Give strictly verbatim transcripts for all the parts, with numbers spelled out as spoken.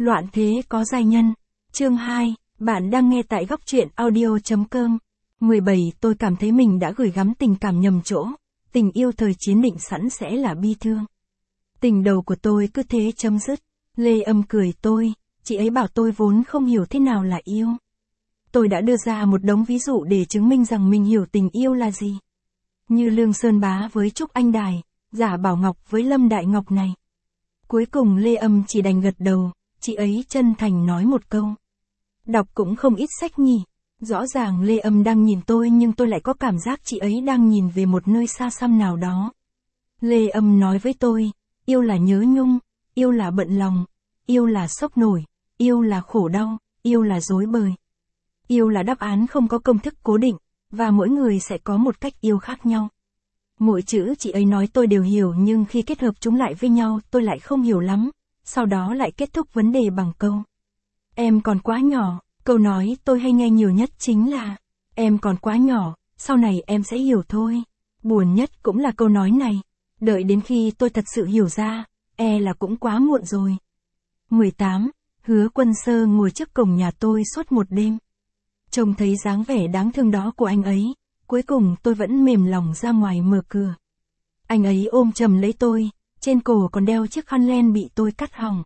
Loạn thế có giai nhân. Chương hai, bạn đang nghe tại góc truyện audio.com. mười bảy Tôi cảm thấy mình đã gửi gắm tình cảm nhầm chỗ. Tình yêu thời chiến định sẵn sẽ là bi thương. Tình đầu của tôi cứ thế chấm dứt. Lê Âm cười tôi, chị ấy bảo tôi vốn không hiểu thế nào là yêu. Tôi đã đưa ra một đống ví dụ để chứng minh rằng mình hiểu tình yêu là gì. Như Lương Sơn Bá với Trúc Anh Đài, Giả Bảo Ngọc với Lâm Đại Ngọc này. Cuối cùng Lê Âm chỉ đành gật đầu, chị ấy chân thành nói một câu. Đọc cũng không ít sách nhỉ. Rõ ràng Lê Âm đang nhìn tôi nhưng tôi lại có cảm giác chị ấy đang nhìn về một nơi xa xăm nào đó. Lê Âm nói với tôi, yêu là nhớ nhung, yêu là bận lòng, yêu là sốc nổi, yêu là khổ đau, yêu là rối bời. Yêu là đáp án không có công thức cố định, và mỗi người sẽ có một cách yêu khác nhau. Mỗi chữ chị ấy nói tôi đều hiểu nhưng khi kết hợp chúng lại với nhau tôi lại không hiểu lắm, sau đó lại kết thúc vấn đề bằng câu. Em còn quá nhỏ, câu nói tôi hay nghe nhiều nhất chính là, em còn quá nhỏ, sau này em sẽ hiểu thôi. Buồn nhất cũng là câu nói này, đợi đến khi tôi thật sự hiểu ra, e là cũng quá muộn rồi. mười tám Hứa Quân Sơ ngồi trước cổng nhà tôi suốt một đêm. Trông thấy dáng vẻ đáng thương đó của anh ấy, cuối cùng tôi vẫn mềm lòng ra ngoài mở cửa. Anh ấy ôm chầm lấy tôi, trên cổ còn đeo chiếc khăn len bị tôi cắt hỏng.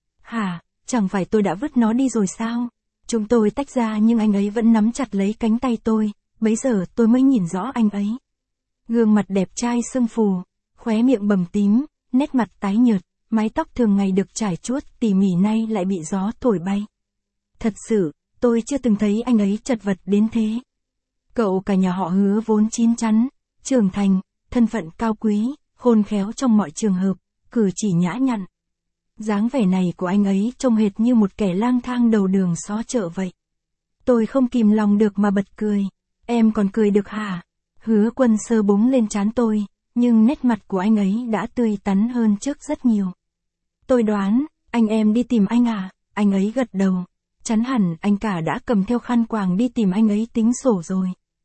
Hả, chẳng phải tôi đã vứt nó đi rồi sao? Chúng tôi tách ra nhưng anh ấy vẫn nắm chặt lấy cánh tay tôi, bấy giờ tôi mới nhìn rõ anh ấy. Gương mặt đẹp trai sưng phù, khóe miệng bầm tím, nét mặt tái nhợt, mái tóc thường ngày được trải chuốt tỉ mỉ nay lại bị gió thổi bay. Thật sự, tôi chưa từng thấy anh ấy chật vật đến thế. Cậu cả nhà họ Hứa vốn chín chắn, trưởng thành, thân phận cao quý, khôn khéo trong mọi trường hợp, cử chỉ nhã nhặn. Dáng vẻ này của anh ấy trông hệt như một kẻ lang thang đầu đường xó chợ vậy. Tôi không kìm lòng được mà bật cười. Em còn cười được hả? Hứa Quân Sơ búng lên trán tôi, nhưng nét mặt của anh ấy đã tươi tắn hơn trước rất nhiều. Tôi đoán, anh em đi tìm anh à? Anh ấy gật đầu. Chắn hẳn anh cả đã cầm theo khăn quàng đi tìm anh ấy tính sổ rồi.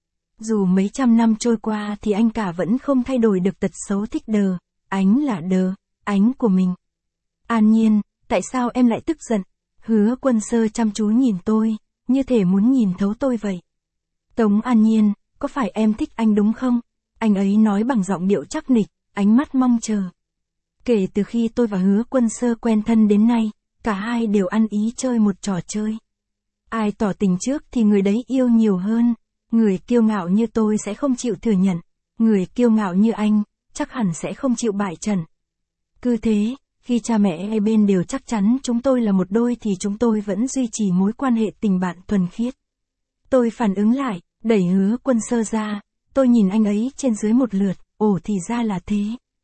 Dù mấy trăm năm trôi qua thì anh cả vẫn không thay đổi được tật xấu thích đờ, ánh là đờ, ánh của mình. An Nhiên, tại sao em lại tức giận? Hứa Quân Sơ chăm chú nhìn tôi, như thể muốn nhìn thấu tôi vậy. Tống An Nhiên, có phải em thích anh đúng không? Anh ấy nói bằng giọng điệu chắc nịch, ánh mắt mong chờ. Kể từ khi tôi và Hứa Quân Sơ quen thân đến nay, cả hai đều ăn ý chơi một trò chơi. Ai tỏ tình trước thì người đấy yêu nhiều hơn. Người kiêu ngạo như tôi sẽ không chịu thừa nhận. Người kiêu ngạo như anh, chắc hẳn sẽ không chịu bại trận. Cứ thế, khi cha mẹ hai bên đều chắc chắn chúng tôi là một đôi thì chúng tôi vẫn duy trì mối quan hệ tình bạn thuần khiết. Tôi phản ứng lại, đẩy Hứa Quân Sơ ra, tôi nhìn anh ấy trên dưới một lượt, ồ thì ra là thế.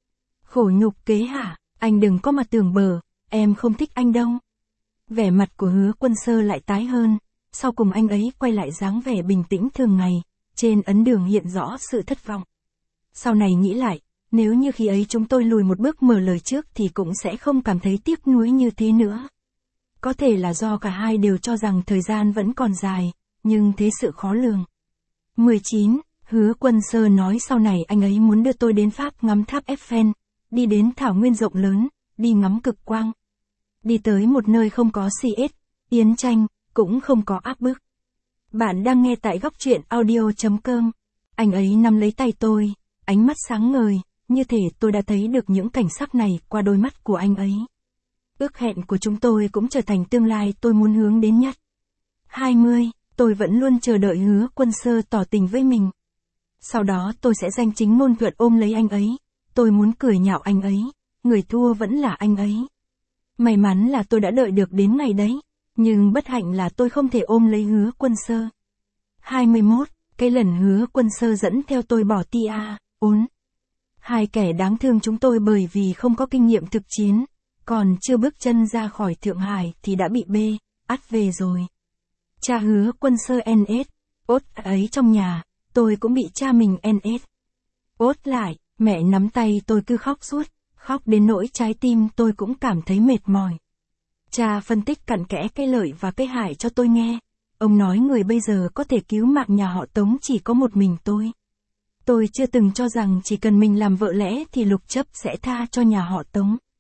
Khổ nhục kế hả, anh đừng có mà tưởng bờ, em không thích anh đâu. Vẻ mặt của Hứa Quân Sơ lại tái hơn, sau cùng anh ấy quay lại dáng vẻ bình tĩnh thường ngày, trên ấn đường hiện rõ sự thất vọng. Sau này nghĩ lại, nếu như khi ấy chúng tôi lùi một bước mở lời trước thì cũng sẽ không cảm thấy tiếc nuối như thế nữa. Có thể là do cả hai đều cho rằng thời gian vẫn còn dài, nhưng thế sự khó lường. mười chín Hứa Quân Sơ nói sau này anh ấy muốn đưa tôi đến Pháp ngắm tháp Eiffel, đi đến thảo nguyên rộng lớn, đi ngắm cực quang. Đi tới một nơi không có xê ét, yến tranh, cũng không có áp bức. Bạn đang nghe tại góc truyện audio.com. Anh ấy nắm lấy tay tôi, ánh mắt sáng ngời, như thể tôi đã thấy được những cảnh sắc này qua đôi mắt của anh ấy. Ước hẹn của chúng tôi cũng trở thành tương lai tôi muốn hướng đến nhất. hai mươi Tôi vẫn luôn chờ đợi Hứa Quân Sơ tỏ tình với mình. Sau đó tôi sẽ danh chính ngôn thuận ôm lấy anh ấy. Tôi muốn cười nhạo anh ấy, người thua vẫn là anh ấy. May mắn là tôi đã đợi được đến ngày đấy, nhưng bất hạnh là tôi không thể ôm lấy Hứa Quân Sơ. hai mươi mốt Cái lần Hứa Quân Sơ dẫn theo tôi bỏ tia, ốn. Hai kẻ đáng thương chúng tôi bởi vì không có kinh nghiệm thực chiến, còn chưa bước chân ra khỏi Thượng Hải thì đã bị bê, ắt về rồi. Cha Hứa Quân Sơ en ét, ốt ấy trong nhà, tôi cũng bị cha mình en ét. Ốt lại, mẹ nắm tay tôi cứ khóc suốt, khóc đến nỗi trái tim tôi cũng cảm thấy mệt mỏi. Cha phân tích cặn kẽ cái lợi và cái hại cho tôi nghe. Ông nói người bây giờ có thể cứu mạng nhà họ Tống chỉ có một mình tôi. Tôi chưa từng cho rằng chỉ cần mình làm vợ lẽ thì Lục Chấp sẽ tha cho nhà họ Tống.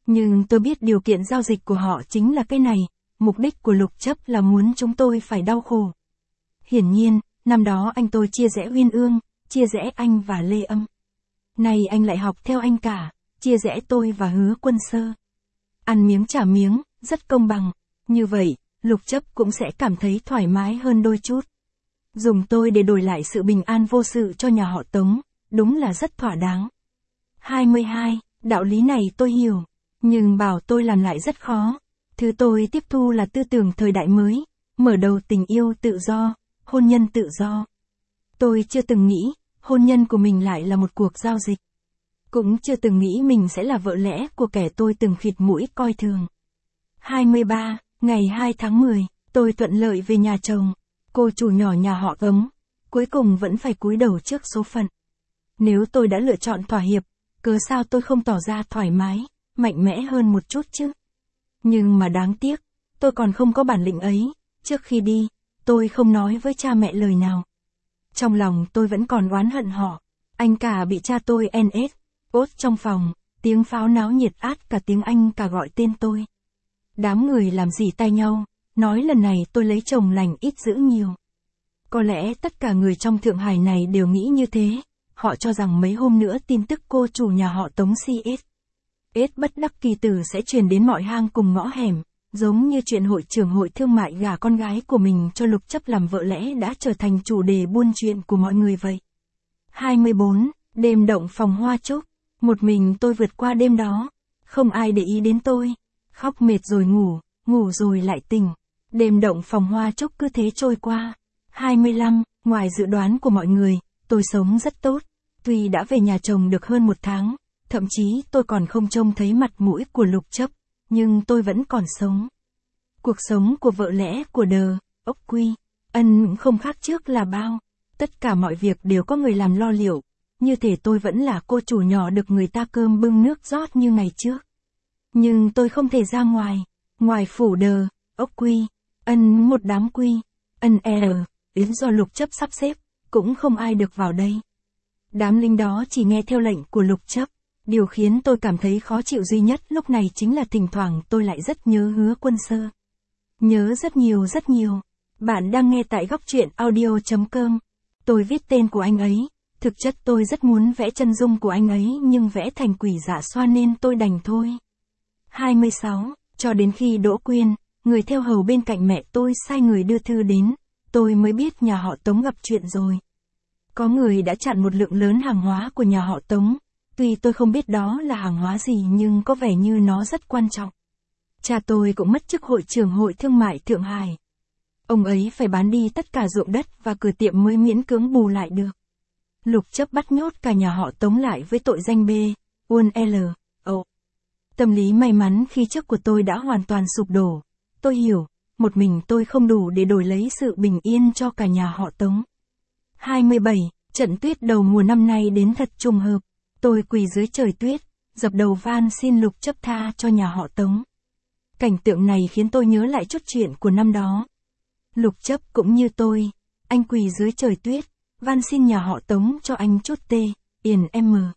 Nhưng tôi biết điều kiện giao dịch của họ chính là cái này, mục đích của Lục Chấp là muốn chúng tôi phải đau khổ. Hiển nhiên, năm đó anh tôi chia rẽ Uyên Ương, chia rẽ anh và Lê Âm. Nay anh lại học theo anh cả, chia rẽ tôi và Hứa Quân Sơ. Ăn miếng trả miếng, rất công bằng. Như vậy, Lục Chấp cũng sẽ cảm thấy thoải mái hơn đôi chút. Dùng tôi để đổi lại sự bình an vô sự cho nhà họ Tống, đúng là rất thỏa đáng. hai mươi hai. Đạo lý này tôi hiểu, nhưng bảo tôi làm lại rất khó. Thứ tôi tiếp thu là tư tưởng thời đại mới, mở đầu tình yêu tự do, hôn nhân tự do. Tôi chưa từng nghĩ, hôn nhân của mình lại là một cuộc giao dịch. Cũng chưa từng nghĩ mình sẽ là vợ lẽ của kẻ tôi từng khịt mũi coi thường. hai mươi ba. Ngày hai tháng mười, tôi thuận lợi về nhà chồng. Cô chủ nhỏ nhà họ Tống, cuối cùng vẫn phải cúi đầu trước số phận. Nếu tôi đã lựa chọn thỏa hiệp, cớ sao tôi không tỏ ra thoải mái, mạnh mẽ hơn một chút chứ? Nhưng mà đáng tiếc, tôi còn không có bản lĩnh ấy. Trước khi đi, tôi không nói với cha mẹ lời nào. Trong lòng tôi vẫn còn oán hận họ. Anh cả bị cha tôi en ét, ốt trong phòng, tiếng pháo náo nhiệt át cả tiếng Anh cả gọi tên tôi. Đám người làm gì tay nhau, nói lần này tôi lấy chồng lành ít giữ nhiều. Có lẽ tất cả người trong Thượng Hải này đều nghĩ như thế. Họ cho rằng mấy hôm nữa tin tức cô chủ nhà họ Tống xê ét. ét bất đắc kỳ tử sẽ truyền đến mọi hang cùng ngõ hẻm, giống như chuyện hội trưởng hội thương mại gả con gái của mình cho Lục Chấp làm vợ lẽ đã trở thành chủ đề buôn chuyện của mọi người vậy. hai mươi bốn. Đêm động phòng hoa trúc. Một mình tôi vượt qua đêm đó. Không ai để ý đến tôi. Khóc mệt rồi ngủ, ngủ rồi lại tỉnh. Đêm động phòng hoa trúc cứ thế trôi qua. hai mươi lăm. Ngoài dự đoán của mọi người, tôi sống rất tốt. Tuy đã về nhà chồng được hơn một tháng, thậm chí tôi còn không trông thấy mặt mũi của Lục Chấp, nhưng tôi vẫn còn sống. Cuộc sống của vợ lẽ của Đờ, ốc Quy, Ân không khác trước là bao. Tất cả mọi việc đều có người làm lo liệu. Như thể tôi vẫn là cô chủ nhỏ được người ta cơm bưng nước rót như ngày trước. Nhưng tôi không thể ra ngoài. Ngoài phủ Đờ, ốc Quy, Ân một đám Quy, Ân R, đến do Lục Chấp sắp xếp, cũng không ai được vào đây. Đám lính đó chỉ nghe theo lệnh của Lục Chấp. Điều khiến tôi cảm thấy khó chịu duy nhất lúc này chính là thỉnh thoảng tôi lại rất nhớ Hứa Quân Sơ. Nhớ rất nhiều rất nhiều. Bạn đang nghe tại góc truyện audio chấm com. Tôi viết tên của anh ấy. Thực chất tôi rất muốn vẽ chân dung của anh ấy nhưng vẽ thành quỷ dạ xoa nên tôi đành thôi. hai mươi sáu. Cho đến khi Đỗ Quyên, người theo hầu bên cạnh mẹ tôi sai người đưa thư đến, tôi mới biết nhà họ Tống gặp chuyện rồi. Có người đã chặn một lượng lớn hàng hóa của nhà họ Tống. Tuy tôi không biết đó là hàng hóa gì nhưng có vẻ như nó rất quan trọng. Cha tôi cũng mất chức hội trưởng hội thương mại Thượng Hải. Ông ấy phải bán đi tất cả ruộng đất và cửa tiệm mới miễn cưỡng bù lại được. Lục Chấp bắt nhốt cả nhà họ Tống lại với tội danh B, Uôn L, O. Tâm lý may mắn khi trước của tôi đã hoàn toàn sụp đổ. Tôi hiểu, một mình tôi không đủ để đổi lấy sự bình yên cho cả nhà họ Tống. hai mươi bảy. Trận tuyết đầu mùa năm nay đến thật trùng hợp. Tôi quỳ dưới trời tuyết, dập đầu van xin Lục Chấp tha cho nhà họ Tống. Cảnh tượng này khiến tôi nhớ lại chút chuyện của năm đó. Lục Chấp cũng như tôi, anh quỳ dưới trời tuyết, van xin nhà họ Tống cho anh chút tê, yên em mờ.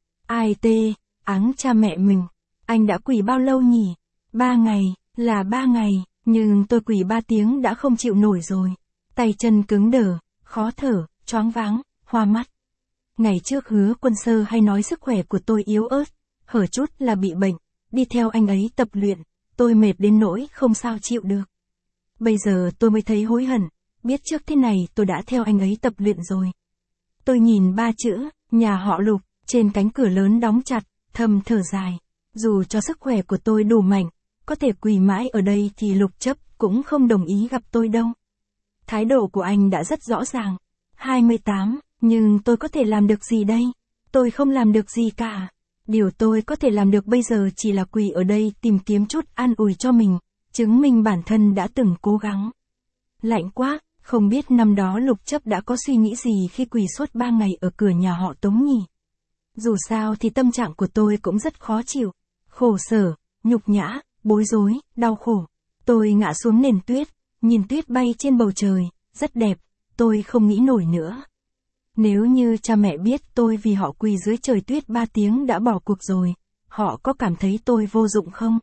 Ai tê, áng cha mẹ mình. Anh đã quỳ bao lâu nhỉ? Ba ngày, là ba ngày, nhưng tôi quỳ ba tiếng đã không chịu nổi rồi. Tay chân cứng đờ, khó thở, choáng váng, hoa mắt. Ngày trước Hứa Quân Sơ hay nói sức khỏe của tôi yếu ớt, hở chút là bị bệnh, đi theo anh ấy tập luyện, tôi mệt đến nỗi không sao chịu được. Bây giờ tôi mới thấy hối hận, biết trước thế này tôi đã theo anh ấy tập luyện rồi. Tôi nhìn ba chữ, nhà họ Lục, trên cánh cửa lớn đóng chặt, thầm thở dài. Dù cho sức khỏe của tôi đủ mạnh, có thể quỳ mãi ở đây thì Lục Chấp cũng không đồng ý gặp tôi đâu. Thái độ của anh đã rất rõ ràng. hai mươi tám. Nhưng tôi có thể làm được gì đây? Tôi không làm được gì cả. Điều tôi có thể làm được bây giờ chỉ là quỳ ở đây tìm kiếm chút an ủi cho mình, chứng minh bản thân đã từng cố gắng. Lạnh quá, không biết năm đó Lục Chấp đã có suy nghĩ gì khi quỳ suốt ba ngày ở cửa nhà họ Tống nhỉ? Dù sao thì tâm trạng của tôi cũng rất khó chịu, khổ sở, nhục nhã, bối rối, đau khổ. Tôi ngã xuống nền tuyết, nhìn tuyết bay trên bầu trời, rất đẹp, tôi không nghĩ nổi nữa. Nếu như cha mẹ biết tôi vì họ quỳ dưới trời tuyết ba tiếng đã bỏ cuộc rồi, họ có cảm thấy tôi vô dụng không?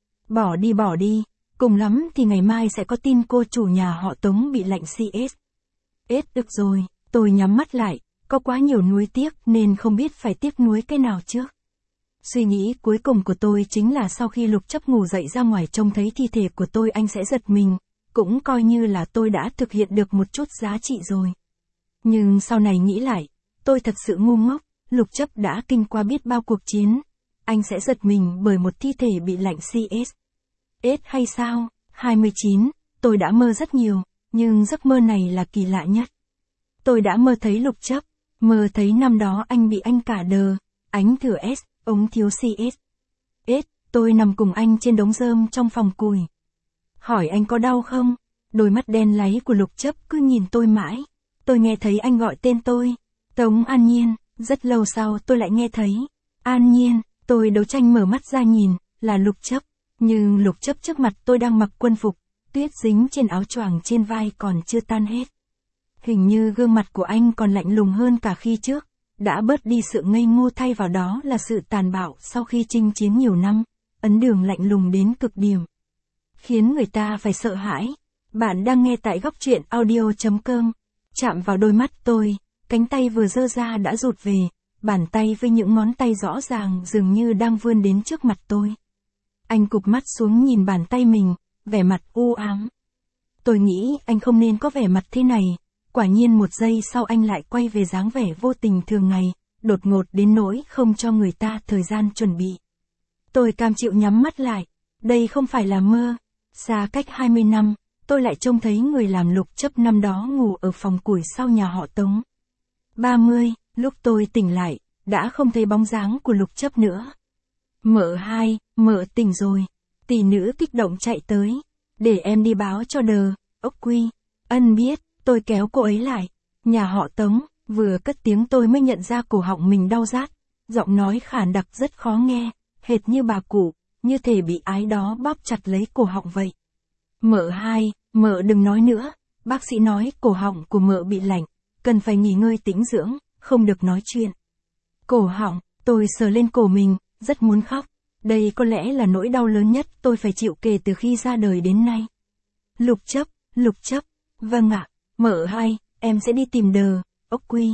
Bỏ đi bỏ đi, cùng lắm thì ngày mai sẽ có tin cô chủ nhà họ Tống bị lạnh xê ét. Ết được rồi, tôi nhắm mắt lại, có quá nhiều nuối tiếc nên không biết phải tiếc nuối cái nào trước. Suy nghĩ cuối cùng của tôi chính là sau khi Lục Chấp ngủ dậy ra ngoài trông thấy thi thể của tôi anh sẽ giật mình, cũng coi như là tôi đã thực hiện được một chút giá trị rồi. Nhưng sau này nghĩ lại, tôi thật sự ngu ngốc, Lục Chấp đã kinh qua biết bao cuộc chiến, anh sẽ giật mình bởi một thi thể bị lạnh xê ét. Ết hay sao? hai mươi chín, tôi đã mơ rất nhiều, nhưng giấc mơ này là kỳ lạ nhất. Tôi đã mơ thấy Lục Chấp, mơ thấy năm đó anh bị anh cả đờ, ánh thừa S, ống thiếu xê ét. Ết, tôi nằm cùng anh trên đống rơm trong phòng cùi. Hỏi anh có đau không? Đôi mắt đen láy của Lục Chấp cứ nhìn tôi mãi. Tôi nghe thấy anh gọi tên tôi. Tống An Nhiên, rất lâu sau tôi lại nghe thấy. An Nhiên, tôi đấu tranh mở mắt ra nhìn, là Lục Chấp. Nhưng Lục Chấp trước mặt tôi đang mặc quân phục, tuyết dính trên áo choàng trên vai còn chưa tan hết. Hình như gương mặt của anh còn lạnh lùng hơn cả khi trước, đã bớt đi sự ngây ngô thay vào đó là sự tàn bạo sau khi chinh chiến nhiều năm, ấn đường lạnh lùng đến cực điểm. Khiến người ta phải sợ hãi. Bạn đang nghe tại góc truyện audio chấm com. Chạm vào đôi mắt tôi, cánh tay vừa giơ ra đã rụt về, bàn tay với những ngón tay rõ ràng dường như đang vươn đến trước mặt tôi. Anh cụp mắt xuống nhìn bàn tay mình, vẻ mặt u ám. Tôi nghĩ anh không nên có vẻ mặt thế này, quả nhiên một giây sau anh lại quay về dáng vẻ vô tình thường ngày, đột ngột đến nỗi không cho người ta thời gian chuẩn bị. Tôi cam chịu nhắm mắt lại, đây không phải là mơ, xa cách hai mươi năm, tôi lại trông thấy người làm Lục Chấp năm đó ngủ ở phòng củi sau nhà họ Tống. ba mươi, lúc tôi tỉnh lại, đã không thấy bóng dáng của Lục Chấp nữa. Mợ hai, mợ tỉnh rồi. Tỷ nữ kích động chạy tới. Để em đi báo cho đờ, ốc quy. Ân biết, tôi kéo cô ấy lại. Nhà họ Tống, vừa cất tiếng tôi mới nhận ra cổ họng mình đau rát. Giọng nói khản đặc rất khó nghe, hệt như bà cụ, như thể bị ái đó bóp chặt lấy cổ họng vậy. Mợ hai, mợ đừng nói nữa. Bác sĩ nói cổ họng của mợ bị lạnh, cần phải nghỉ ngơi tĩnh dưỡng, không được nói chuyện. Cổ họng, tôi sờ lên cổ mình, rất muốn khóc. Đây có lẽ là nỗi đau lớn nhất tôi phải chịu kể từ khi ra đời đến nay. Lục Chấp, Lục Chấp, vâng ạ, mợ hai, em sẽ đi tìm đờ, ốc quy.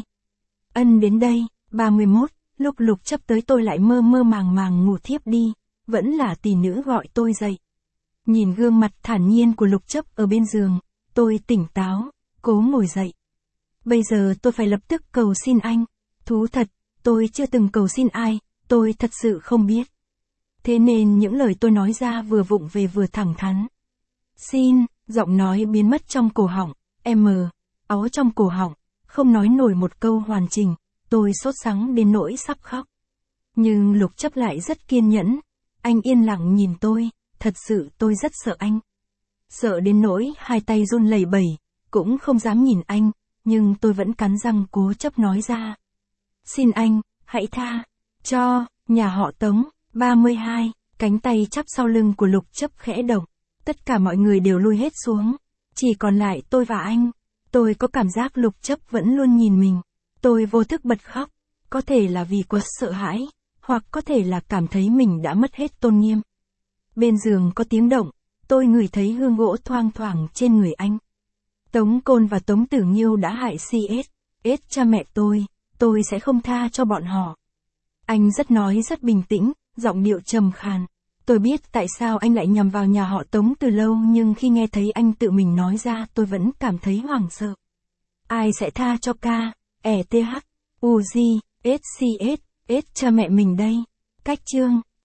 Ân đến đây, ba mươi mốt, lúc Lục Chấp tới tôi lại mơ mơ màng màng ngủ thiếp đi, vẫn là tỷ nữ gọi tôi dậy. Nhìn gương mặt thản nhiên của Lục Chấp ở bên giường, tôi tỉnh táo, cố ngồi dậy. Bây giờ tôi phải lập tức cầu xin anh, thú thật, tôi chưa từng cầu xin ai, tôi thật sự không biết. Thế nên những lời tôi nói ra vừa vụng về vừa thẳng thắn. Xin, giọng nói biến mất trong cổ họng, em mờ, áu trong cổ họng, không nói nổi một câu hoàn chỉnh, tôi sốt sắng đến nỗi sắp khóc. Nhưng Lục Chấp lại rất kiên nhẫn, anh yên lặng nhìn tôi, thật sự tôi rất sợ anh. Sợ đến nỗi hai tay run lẩy bẩy, cũng không dám nhìn anh, nhưng tôi vẫn cắn răng cố chấp nói ra. Xin anh, hãy tha cho nhà họ Tống. ba mươi hai, cánh tay chắp sau lưng của Lục Chấp khẽ động, tất cả mọi người đều lui hết xuống, chỉ còn lại tôi và anh. Tôi có cảm giác Lục Chấp vẫn luôn nhìn mình. Tôi vô thức bật khóc, có thể là vì quá sợ hãi, hoặc có thể là cảm thấy mình đã mất hết tôn nghiêm. Bên giường có tiếng động, tôi ngửi thấy hương gỗ thoang thoảng trên người anh. Tống Côn và Tống Tử Nghiêu đã hại xê ét, ết cha mẹ tôi, tôi sẽ không tha cho bọn họ. Anh rất nói rất bình tĩnh, giọng điệu trầm khàn. Tôi biết tại sao anh lại nhằm vào nhà họ Tống từ lâu, nhưng khi nghe thấy anh tự mình nói ra tôi vẫn cảm thấy hoảng sợ. Ai sẽ tha cho ca, e tê hát, u giê, ét xê ét, ết cha mẹ mình đây? Cách chương